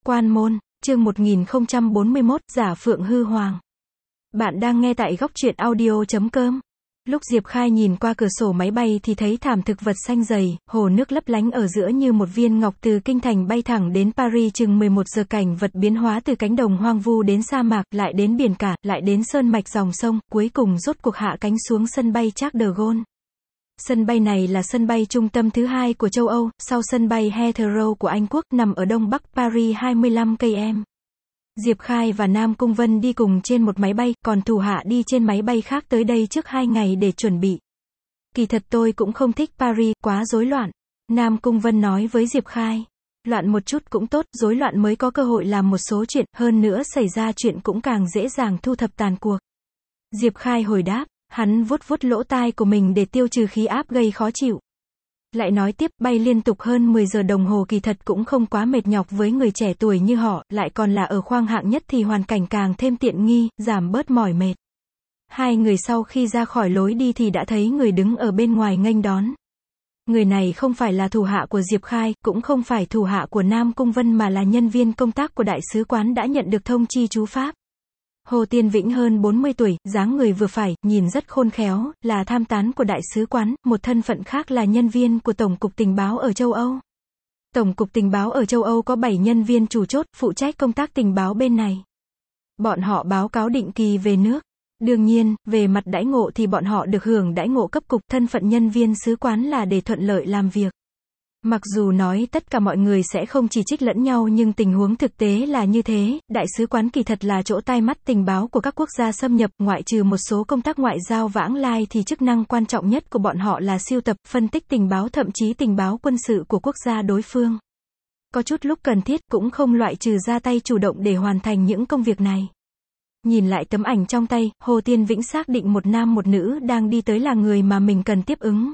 Quan môn, chương 1041, giả phượng hư hoàng. Bạn đang nghe tại góc truyện audio.com. Lúc Diệp Khai nhìn qua cửa sổ máy bay thì thấy thảm thực vật xanh dày, hồ nước lấp lánh ở giữa như một viên ngọc. Từ kinh thành bay thẳng đến Paris chừng 11 giờ, cảnh vật biến hóa từ cánh đồng hoang vu đến sa mạc, lại đến biển cả, lại đến sơn mạch dòng sông, cuối cùng rốt cuộc hạ cánh xuống sân bay Charles de Gaulle. Sân bay này là sân bay trung tâm thứ hai của châu Âu, sau sân bay Heathrow của Anh Quốc, nằm ở đông bắc Paris 25 km. Diệp Khai và Nam Cung Vân đi cùng trên một máy bay, còn thủ hạ đi trên máy bay khác tới đây trước 2 ngày để chuẩn bị. Kỳ thật tôi cũng không thích Paris, quá rối loạn. Nam Cung Vân nói với Diệp Khai. Loạn một chút cũng tốt, rối loạn mới có cơ hội làm một số chuyện, hơn nữa xảy ra chuyện cũng càng dễ dàng thu thập tàn cuộc. Diệp Khai hồi đáp, hắn vuốt vuốt lỗ tai của mình để tiêu trừ khí áp gây khó chịu. Lại nói tiếp, bay liên tục hơn 10 giờ đồng hồ kỳ thật cũng không quá mệt nhọc với người trẻ tuổi như họ, lại còn là ở khoang hạng nhất thì hoàn cảnh càng thêm tiện nghi, giảm bớt mỏi mệt. Hai người sau khi ra khỏi lối đi thì đã thấy người đứng ở bên ngoài nghênh đón. Người này không phải là thủ hạ của Diệp Khai, cũng không phải thủ hạ của Nam Cung Vân mà là nhân viên công tác của đại sứ quán đã nhận được thông chi chú pháp. Hồ Tiên Vĩnh hơn 40 tuổi, dáng người vừa phải, nhìn rất khôn khéo, là tham tán của đại sứ quán, một thân phận khác là nhân viên của Tổng cục Tình báo ở châu Âu. Tổng cục Tình báo ở châu Âu có 7 nhân viên chủ chốt, phụ trách công tác tình báo bên này. Bọn họ báo cáo định kỳ về nước. Đương nhiên, về mặt đãi ngộ thì bọn họ được hưởng đãi ngộ cấp cục, thân phận nhân viên sứ quán là để thuận lợi làm việc. Mặc dù nói tất cả mọi người sẽ không chỉ trích lẫn nhau nhưng tình huống thực tế là như thế, đại sứ quán kỳ thật là chỗ tai mắt tình báo của các quốc gia xâm nhập, ngoại trừ một số công tác ngoại giao vãng lai thì chức năng quan trọng nhất của bọn họ là sưu tập, phân tích tình báo, thậm chí tình báo quân sự của quốc gia đối phương. Có chút lúc cần thiết cũng không loại trừ ra tay chủ động để hoàn thành những công việc này. Nhìn lại tấm ảnh trong tay, Hồ Tiên Vĩnh xác định một nam một nữ đang đi tới là người mà mình cần tiếp ứng.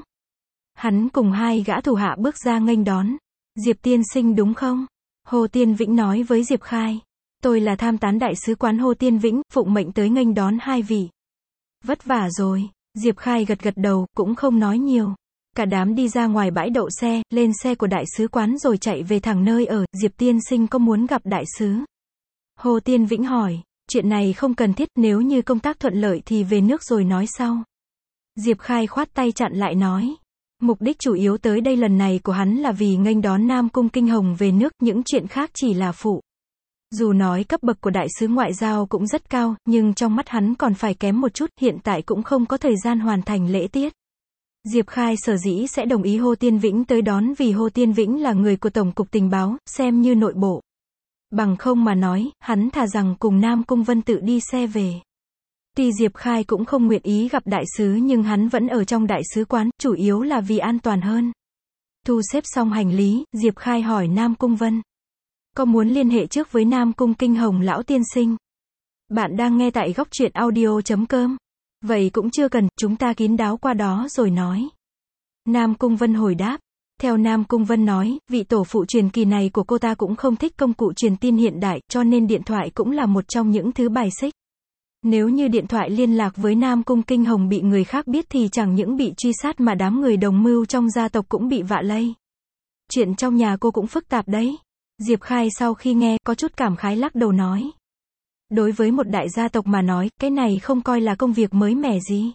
Hắn cùng hai gã thủ hạ bước ra nghênh đón. Diệp tiên sinh đúng không? Hồ Tiên Vĩnh nói với Diệp Khai. Tôi là tham tán đại sứ quán Hồ Tiên Vĩnh, phụng mệnh tới nghênh đón hai vị. Vất vả rồi. Diệp Khai gật gật đầu, cũng không nói nhiều. Cả đám đi ra ngoài bãi đậu xe, lên xe của đại sứ quán rồi chạy về thẳng nơi ở. Diệp tiên sinh có muốn gặp đại sứ? Hồ Tiên Vĩnh hỏi. Chuyện này không cần thiết, nếu như công tác thuận lợi thì về nước rồi nói sau. Diệp Khai khoát tay chặn lại nói. Mục đích chủ yếu tới đây lần này của hắn là vì nghênh đón Nam Cung Kinh Hồng về nước, những chuyện khác chỉ là phụ. Dù nói cấp bậc của đại sứ ngoại giao cũng rất cao, nhưng trong mắt hắn còn phải kém một chút, hiện tại cũng không có thời gian hoàn thành lễ tiết. Diệp Khai sở dĩ sẽ đồng ý Hồ Tiên Vĩnh tới đón vì Hồ Tiên Vĩnh là người của Tổng cục Tình báo, xem như nội bộ. Bằng không mà nói, hắn thà rằng cùng Nam Cung Vân tự đi xe về. Tuy Diệp Khai cũng không nguyện ý gặp đại sứ nhưng hắn vẫn ở trong đại sứ quán, chủ yếu là vì an toàn hơn. Thu xếp xong hành lý, Diệp Khai hỏi Nam Cung Vân. Có muốn liên hệ trước với Nam Cung Kinh Hồng lão tiên sinh? Bạn đang nghe tại góc truyện audio.com. Vậy cũng chưa cần, chúng ta kín đáo qua đó rồi nói. Nam Cung Vân hồi đáp. Theo Nam Cung Vân nói, vị tổ phụ truyền kỳ này của cô ta cũng không thích công cụ truyền tin hiện đại, cho nên điện thoại cũng là một trong những thứ bài xích. Nếu như điện thoại liên lạc với Nam Cung Kinh Hồng bị người khác biết thì chẳng những bị truy sát mà đám người đồng mưu trong gia tộc cũng bị vạ lây. Chuyện trong nhà cô cũng phức tạp đấy. Diệp Khai sau khi nghe, có chút cảm khái lắc đầu nói. Đối với một đại gia tộc mà nói, cái này không coi là công việc mới mẻ gì.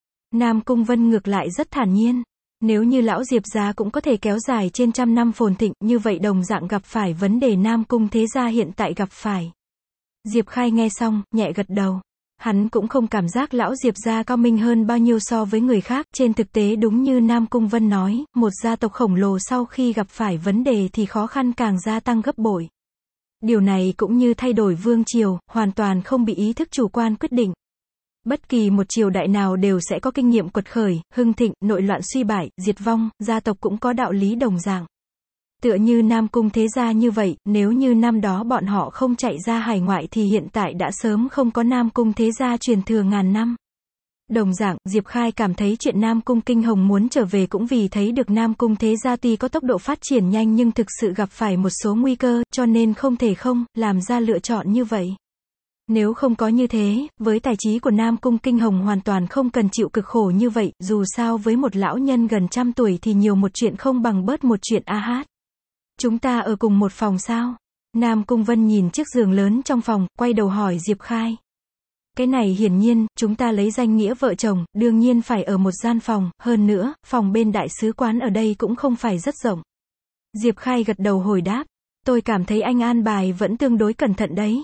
Nam Cung Vân ngược lại rất thản nhiên. Nếu như lão Diệp gia cũng có thể kéo dài trên 100 năm phồn thịnh, như vậy đồng dạng gặp phải vấn đề Nam Cung thế gia hiện tại gặp phải. Diệp Khai nghe xong, nhẹ gật đầu. Hắn cũng không cảm giác lão Diệp gia cao minh hơn bao nhiêu so với người khác, trên thực tế đúng như Nam Cung Vân nói, một gia tộc khổng lồ sau khi gặp phải vấn đề thì khó khăn càng gia tăng gấp bội. Điều này cũng như thay đổi vương triều, hoàn toàn không bị ý thức chủ quan quyết định. Bất kỳ một triều đại nào đều sẽ có kinh nghiệm quật khởi, hưng thịnh, nội loạn suy bại, diệt vong, gia tộc cũng có đạo lý đồng dạng. Tựa như Nam Cung thế gia như vậy, nếu như năm đó bọn họ không chạy ra hải ngoại thì hiện tại đã sớm không có Nam Cung thế gia truyền thừa ngàn năm. Đồng dạng, Diệp Khai cảm thấy chuyện Nam Cung Kinh Hồng muốn trở về cũng vì thấy được Nam Cung thế gia tuy có tốc độ phát triển nhanh nhưng thực sự gặp phải một số nguy cơ, cho nên không thể không làm ra lựa chọn như vậy. Nếu không có như thế, với tài trí của Nam Cung Kinh Hồng hoàn toàn không cần chịu cực khổ như vậy, dù sao với một lão nhân gần 100 tuổi thì nhiều một chuyện không bằng bớt một chuyện a hát. Chúng ta ở cùng một phòng sao? Nam Cung Vân nhìn chiếc giường lớn trong phòng, quay đầu hỏi Diệp Khai. Cái này hiển nhiên, chúng ta lấy danh nghĩa vợ chồng, đương nhiên phải ở một gian phòng, hơn nữa, phòng bên đại sứ quán ở đây cũng không phải rất rộng. Diệp Khai gật đầu hồi đáp. Tôi cảm thấy anh an bài vẫn tương đối cẩn thận đấy.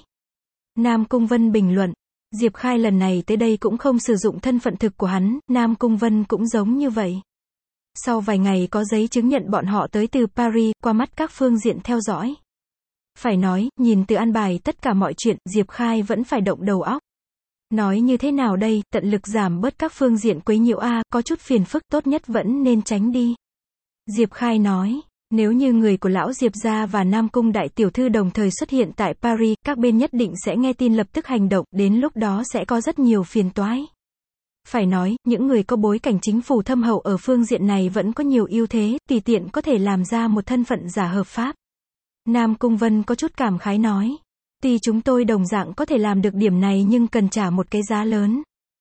Nam Cung Vân bình luận. Diệp Khai lần này tới đây cũng không sử dụng thân phận thực của hắn, Nam Cung Vân cũng giống như vậy. Sau vài ngày có giấy chứng nhận bọn họ tới từ Paris, qua mắt các phương diện theo dõi. Phải nói, nhìn từ an bài tất cả mọi chuyện, Diệp Khai vẫn phải động đầu óc. Nói như thế nào đây, tận lực giảm bớt các phương diện quấy nhiễu có chút phiền phức, tốt nhất vẫn nên tránh đi. Diệp Khai nói, nếu như người của lão Diệp gia và Nam Cung đại tiểu thư đồng thời xuất hiện tại Paris, các bên nhất định sẽ nghe tin lập tức hành động, đến lúc đó sẽ có rất nhiều phiền toái. Phải nói, những người có bối cảnh chính phủ thâm hậu ở phương diện này vẫn có nhiều ưu thế, tùy tiện có thể làm ra một thân phận giả hợp pháp. Nam Cung Vân có chút cảm khái nói. Tuy chúng tôi đồng dạng có thể làm được điểm này nhưng cần trả một cái giá lớn.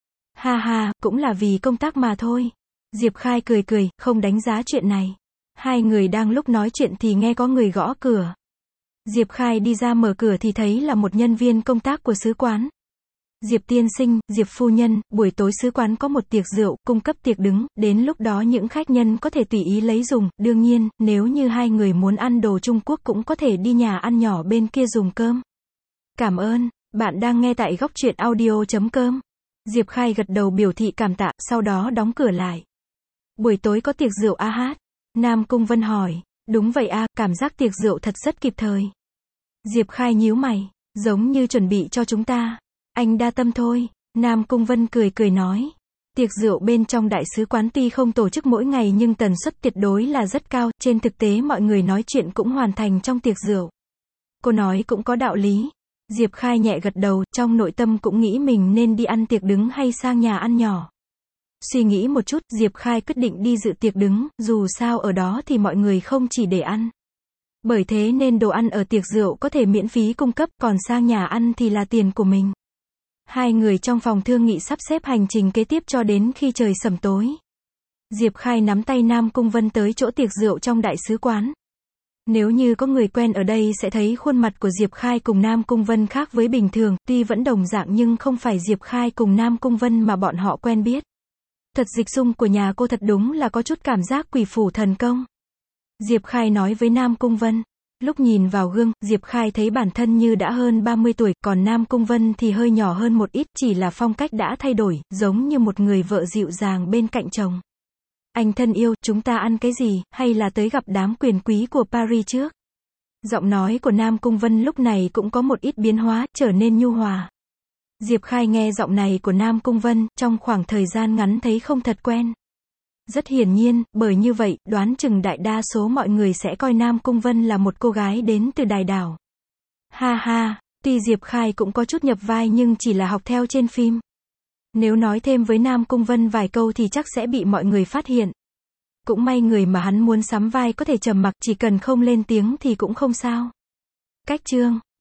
Ha ha, cũng là vì công tác mà thôi. Diệp Khai cười cười, không đánh giá chuyện này. Hai người đang lúc nói chuyện thì nghe có người gõ cửa. Diệp Khai đi ra mở cửa thì thấy là một nhân viên công tác của sứ quán. Diệp tiên sinh, Diệp phu nhân, buổi tối sứ quán có một tiệc rượu, cung cấp tiệc đứng, đến lúc đó những khách nhân có thể tùy ý lấy dùng, đương nhiên, nếu như hai người muốn ăn đồ Trung Quốc cũng có thể đi nhà ăn nhỏ bên kia dùng cơm. Cảm ơn, bạn đang nghe tại góc truyện audio.com. Diệp Khai gật đầu biểu thị cảm tạ, sau đó đóng cửa lại. Buổi tối có tiệc rượu hát. Nam Cung Vân hỏi, đúng vậy cảm giác tiệc rượu thật rất kịp thời. Diệp Khai nhíu mày, giống như chuẩn bị cho chúng ta. Anh đa tâm thôi. Nam Cung Vân cười cười nói. Tiệc rượu bên trong đại sứ quán tuy không tổ chức mỗi ngày nhưng tần suất tuyệt đối là rất cao, trên thực tế mọi người nói chuyện cũng hoàn thành trong tiệc rượu. Cô nói cũng có đạo lý. Diệp Khai nhẹ gật đầu, trong nội tâm cũng nghĩ mình nên đi ăn tiệc đứng hay sang nhà ăn nhỏ. Suy nghĩ một chút, Diệp Khai quyết định đi dự tiệc đứng, dù sao ở đó thì mọi người không chỉ để ăn. Bởi thế nên đồ ăn ở tiệc rượu có thể miễn phí cung cấp, còn sang nhà ăn thì là tiền của mình. Hai người trong phòng thương nghị sắp xếp hành trình kế tiếp cho đến khi trời sẩm tối. Diệp Khai nắm tay Nam Cung Vân tới chỗ tiệc rượu trong đại sứ quán. Nếu như có người quen ở đây sẽ thấy khuôn mặt của Diệp Khai cùng Nam Cung Vân khác với bình thường, tuy vẫn đồng dạng nhưng không phải Diệp Khai cùng Nam Cung Vân mà bọn họ quen biết. Thật dịch dung của nhà cô thật đúng là có chút cảm giác quỷ phủ thần công. Diệp Khai nói với Nam Cung Vân. Lúc nhìn vào gương, Diệp Khai thấy bản thân như đã hơn 30 tuổi, còn Nam Cung Vân thì hơi nhỏ hơn một ít, chỉ là phong cách đã thay đổi, giống như một người vợ dịu dàng bên cạnh chồng. Anh thân yêu, chúng ta ăn cái gì, hay là tới gặp đám quyền quý của Paris trước? Giọng nói của Nam Cung Vân lúc này cũng có một ít biến hóa, trở nên nhu hòa. Diệp Khai nghe giọng này của Nam Cung Vân, trong khoảng thời gian ngắn thấy không thật quen. Rất hiển nhiên, bởi như vậy, đoán chừng đại đa số mọi người sẽ coi Nam Cung Vân là một cô gái đến từ Đài Đảo. Ha ha, tuy Diệp Khai cũng có chút nhập vai nhưng chỉ là học theo trên phim. Nếu nói thêm với Nam Cung Vân vài câu thì chắc sẽ bị mọi người phát hiện. Cũng may người mà hắn muốn sắm vai có thể trầm mặc, chỉ cần không lên tiếng thì cũng không sao. Cách chương